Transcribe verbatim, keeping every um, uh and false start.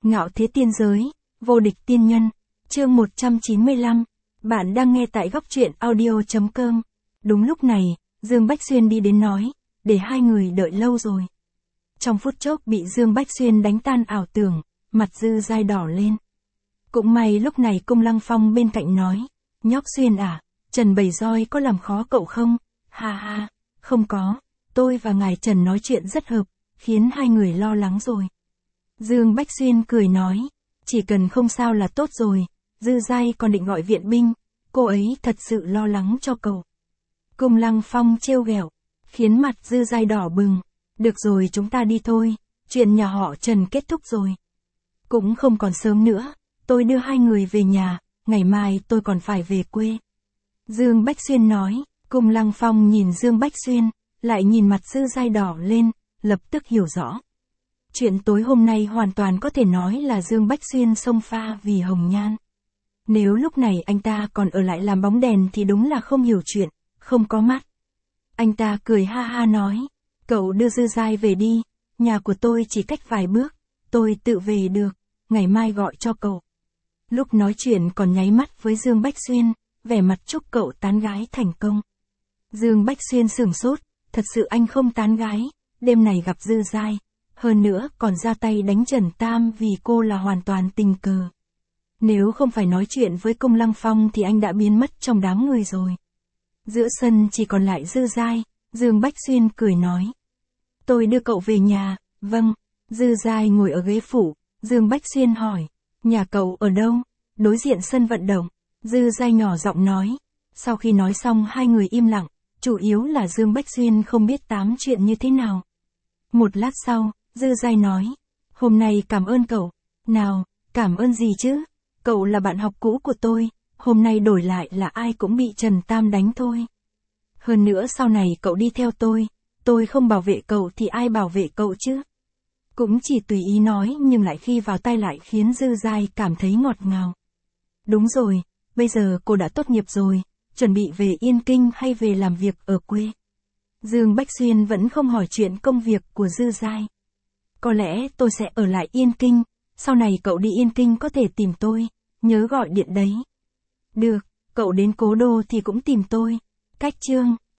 Ngạo thế tiên giới, vô địch tiên nhân, chương một trăm chín mươi lăm, bạn đang nghe tại góc truyện audio chấm com. Đúng lúc này, Dương Bách Xuyên đi đến nói, để hai người đợi lâu rồi. Trong phút chốc bị Dương Bách Xuyên đánh tan ảo tưởng, mặt Dư Giai đỏ lên. Cũng may lúc này Cung Lăng Phong bên cạnh nói, nhóc Xuyên à, Trần Bầy Roi có làm khó cậu không? Ha ha, không có, tôi và ngài Trần nói chuyện rất hợp, khiến hai người lo lắng rồi. Dương Bách Xuyên cười nói, chỉ cần không sao là tốt rồi, Dư Giai còn định gọi viện binh, cô ấy thật sự lo lắng cho cậu. Cung Lăng Phong trêu ghẹo, khiến mặt Dư Giai đỏ bừng, được rồi chúng ta đi thôi, chuyện nhà họ Trần kết thúc rồi. Cũng không còn sớm nữa, tôi đưa hai người về nhà, ngày mai tôi còn phải về quê. Dương Bách Xuyên nói, Cung Lăng Phong nhìn Dương Bách Xuyên, lại nhìn mặt Dư Giai đỏ lên, lập tức hiểu rõ. Chuyện tối hôm nay hoàn toàn có thể nói là Dương Bách Xuyên xông pha vì Hồng Nhan. Nếu lúc này anh ta còn ở lại làm bóng đèn thì đúng là không hiểu chuyện, không có mắt. Anh ta cười ha ha nói, cậu đưa Dư Giai về đi, nhà của tôi chỉ cách vài bước, tôi tự về được, ngày mai gọi cho cậu. Lúc nói chuyện còn nháy mắt với Dương Bách Xuyên, vẻ mặt chúc cậu tán gái thành công. Dương Bách Xuyên sửng sốt, thật sự anh không tán gái, đêm này gặp Dư Giai, hơn nữa còn ra tay đánh Trần Tam vì cô là hoàn toàn tình cờ. Nếu không phải nói chuyện với Cung Lăng Phong thì anh đã biến mất trong đám người rồi. Giữa sân chỉ còn lại Dư Giai, Dương Bách Xuyên cười nói. Tôi đưa cậu về nhà, vâng. Dư Giai ngồi ở ghế phủ, Dương Bách Xuyên hỏi, nhà cậu ở đâu? Đối diện sân vận động, Dư Giai nhỏ giọng nói. Sau khi nói xong hai người im lặng, chủ yếu là Dương Bách Xuyên không biết tám chuyện như thế nào. Một lát sau, Dư Giai nói, hôm nay cảm ơn cậu. Nào, cảm ơn gì chứ? Cậu là bạn học cũ của tôi, hôm nay đổi lại là ai cũng bị Trần Tam đánh thôi. Hơn nữa sau này cậu đi theo tôi, tôi không bảo vệ cậu thì ai bảo vệ cậu chứ? Cũng chỉ tùy ý nói nhưng lại khi vào tay lại khiến Dư Giai cảm thấy ngọt ngào. Đúng rồi, bây giờ cô đã tốt nghiệp rồi, chuẩn bị về Yên Kinh hay về làm việc ở quê? Dương Bách Xuyên vẫn không hỏi chuyện công việc của Dư Giai. Có lẽ tôi sẽ ở lại Yên Kinh, sau này cậu đi Yên Kinh có thể tìm tôi, nhớ gọi điện đấy. Được, cậu đến Cố Đô thì cũng tìm tôi. Cách chương